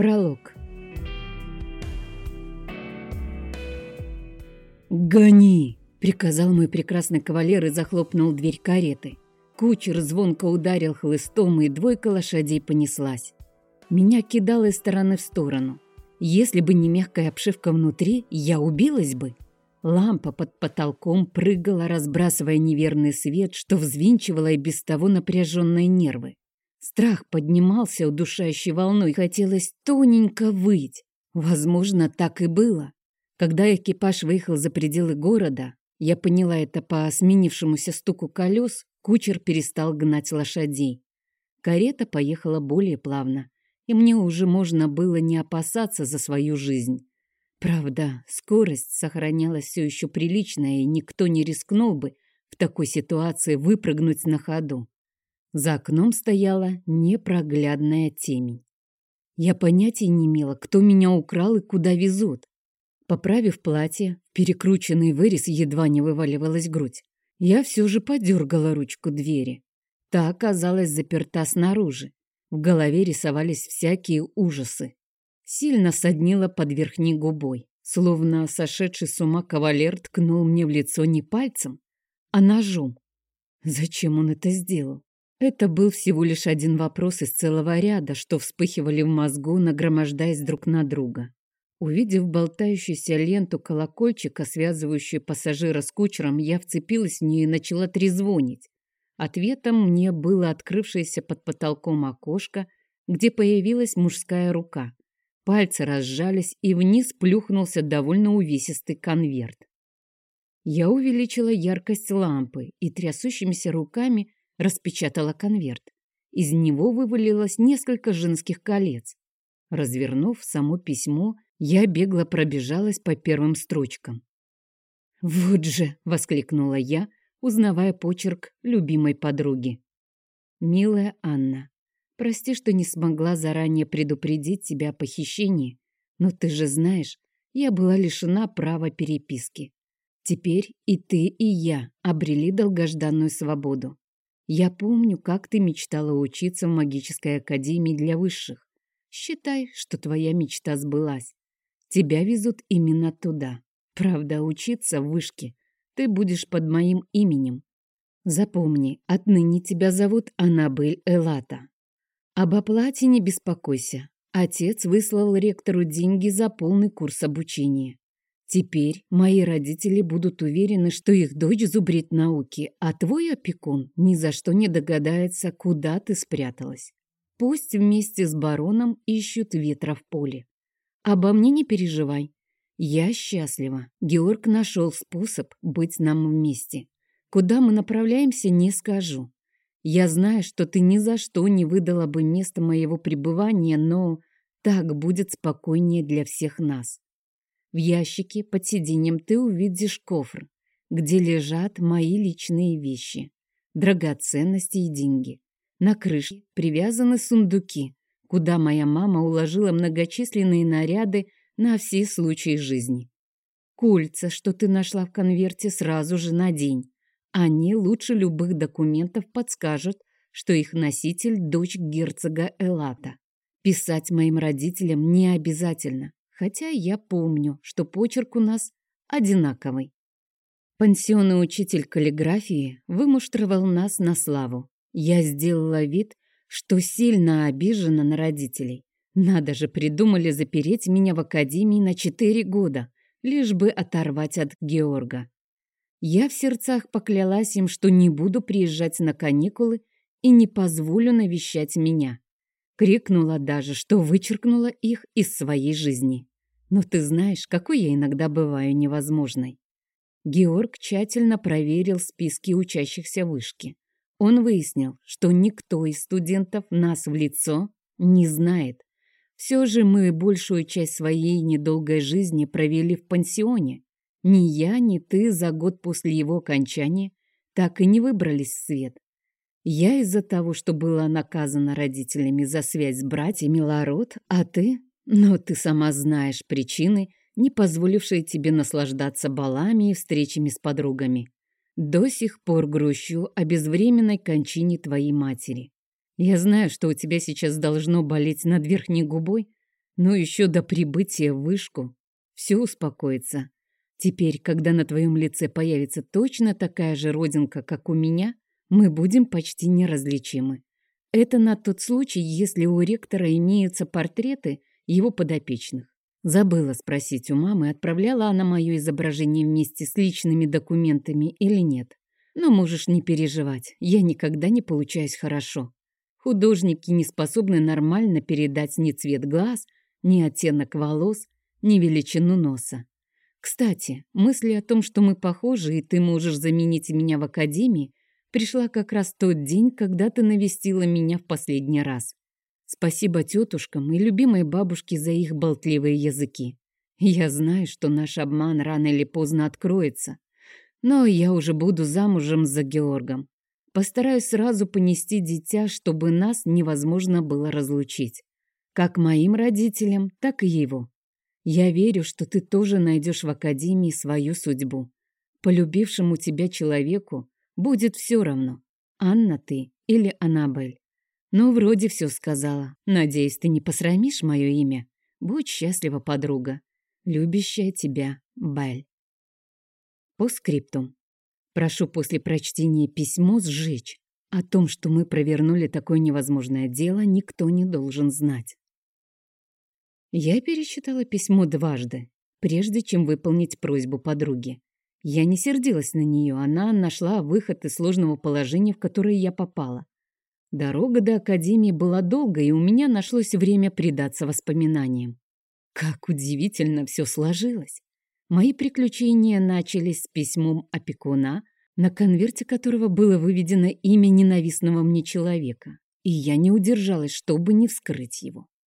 Пролог. «Гони!» — приказал мой прекрасный кавалер и захлопнул дверь кареты. Кучер звонко ударил хлыстом, и двойка лошадей понеслась. Меня кидало из стороны в сторону. Если бы не мягкая обшивка внутри, я убилась бы. Лампа под потолком прыгала, разбрасывая неверный свет, что взвинчивало и без того напряженные нервы. Страх поднимался удушающей волной, хотелось тоненько выть. Возможно, так и было. Когда экипаж выехал за пределы города, я поняла это по сменившемуся стуку колес, кучер перестал гнать лошадей. Карета поехала более плавно, и мне уже можно было не опасаться за свою жизнь. Правда, скорость сохранялась все еще приличная, и никто не рискнул бы в такой ситуации выпрыгнуть на ходу. За окном стояла непроглядная темень. Я понятия не имела, кто меня украл и куда везут. Поправив платье, перекрученный вырез едва не вываливалась грудь. Я все же подергала ручку двери. Та оказалась заперта снаружи. В голове рисовались всякие ужасы. Сильно соднило под верхней губой. Словно сошедший с ума кавалер ткнул мне в лицо не пальцем, а ножом. Зачем он это сделал? Это был всего лишь один вопрос из целого ряда, что вспыхивали в мозгу, нагромождаясь друг на друга. Увидев болтающуюся ленту колокольчика, связывающую пассажира с кучером, я вцепилась в нее и начала трезвонить. Ответом мне было открывшееся под потолком окошко, где появилась мужская рука. Пальцы разжались, и вниз плюхнулся довольно увесистый конверт. Я увеличила яркость лампы и трясущимися руками распечатала конверт. Из него вывалилось несколько женских колец. Развернув само письмо, я бегло пробежалась по первым строчкам. «Вот же!» — воскликнула я, узнавая почерк любимой подруги. «Милая Анна, прости, что не смогла заранее предупредить тебя о похищении, но ты же знаешь, я была лишена права переписки. Теперь и ты, и я обрели долгожданную свободу. Я помню, как ты мечтала учиться в магической академии для высших. Считай, что твоя мечта сбылась. Тебя везут именно туда. Правда, учиться в вышке ты будешь под моим именем. Запомни, отныне тебя зовут Аннабель Элата. Об оплате не беспокойся. Отец выслал ректору деньги за полный курс обучения. Теперь мои родители будут уверены, что их дочь зубрит науки, а твой опекун ни за что не догадается, куда ты спряталась. Пусть вместе с бароном ищут ветра в поле. Обо мне не переживай. Я счастлива. Георг нашел способ быть нам вместе. Куда мы направляемся, не скажу. Я знаю, что ты ни за что не выдала бы место моего пребывания, но так будет спокойнее для всех нас. В ящике под сиденьем ты увидишь кофр, где лежат мои личные вещи, драгоценности и деньги. На крыше привязаны сундуки, куда моя мама уложила многочисленные наряды на все случаи жизни. Кольца, что ты нашла в конверте, сразу же надень. Они лучше любых документов подскажут, что их носитель – дочь герцога Элата. Писать моим родителям не обязательно. Хотя я помню, что почерк у нас одинаковый. Пансионный учитель каллиграфии вымуштровал нас на славу. Я сделала вид, что сильно обижена на родителей. Надо же, придумали запереть меня в академии на 4 года, лишь бы оторвать от Георга. Я в сердцах поклялась им, что не буду приезжать на каникулы и не позволю навещать меня. Крикнула даже, что вычеркнула их из своей жизни. Но ты знаешь, какой я иногда бываю невозможной. Георг тщательно проверил списки учащихся вышки. Он выяснил, что никто из студентов нас в лицо не знает. Все же мы большую часть своей недолгой жизни провели в пансионе. Ни я, ни ты за год после его окончания так и не выбрались в свет. Я из-за того, что была наказана родителями за связь с братьями Ларот, а ты? Но ты сама знаешь причины, не позволившие тебе наслаждаться балами и встречами с подругами. До сих пор грущу о безвременной кончине твоей матери. Я знаю, что у тебя сейчас должно болеть над верхней губой, Но еще до прибытия в вышку все успокоится. Теперь, когда на твоем лице появится точно такая же родинка, как у меня, мы будем почти неразличимы. Это на тот случай, если у ректора имеются портреты его подопечных. Забыла спросить у мамы, отправляла она мое изображение вместе с личными документами или нет. Но можешь не переживать, я никогда не получаюсь хорошо. Художники не способны нормально передать ни цвет глаз, ни оттенок волос, ни величину носа. Кстати, мысль о том, что мы похожи, и ты можешь заменить меня в академии, пришла как раз в тот день, когда ты навестила меня в последний раз. Спасибо тетушкам и любимой бабушке за их болтливые языки. Я знаю, что наш обман рано или поздно откроется, но я уже буду замужем за Георгом. Постараюсь сразу понести дитя, чтобы нас невозможно было разлучить. Как моим родителям, так и его. Я верю, что ты тоже найдешь в академии свою судьбу. Полюбившему тебя человеку будет все равно, Анна ты или Аннабель. Ну, вроде все сказала. Надеюсь, ты не посрамишь мое имя. Будь счастлива, подруга. Любящая тебя Бель. По скриптум. Прошу после прочтения письмо сжечь. О том, что мы провернули такое невозможное дело, никто не должен знать. Я перечитала письмо дважды, прежде чем выполнить просьбу подруги. Я не сердилась на нее, она нашла выход из сложного положения, в которое я попала. Дорога до академии была долгой, и у меня нашлось время предаться воспоминаниям. Как удивительно все сложилось. Мои приключения начались с письмом опекуна, на конверте которого было выведено имя ненавистного мне человека, и я не удержалась, чтобы не вскрыть его.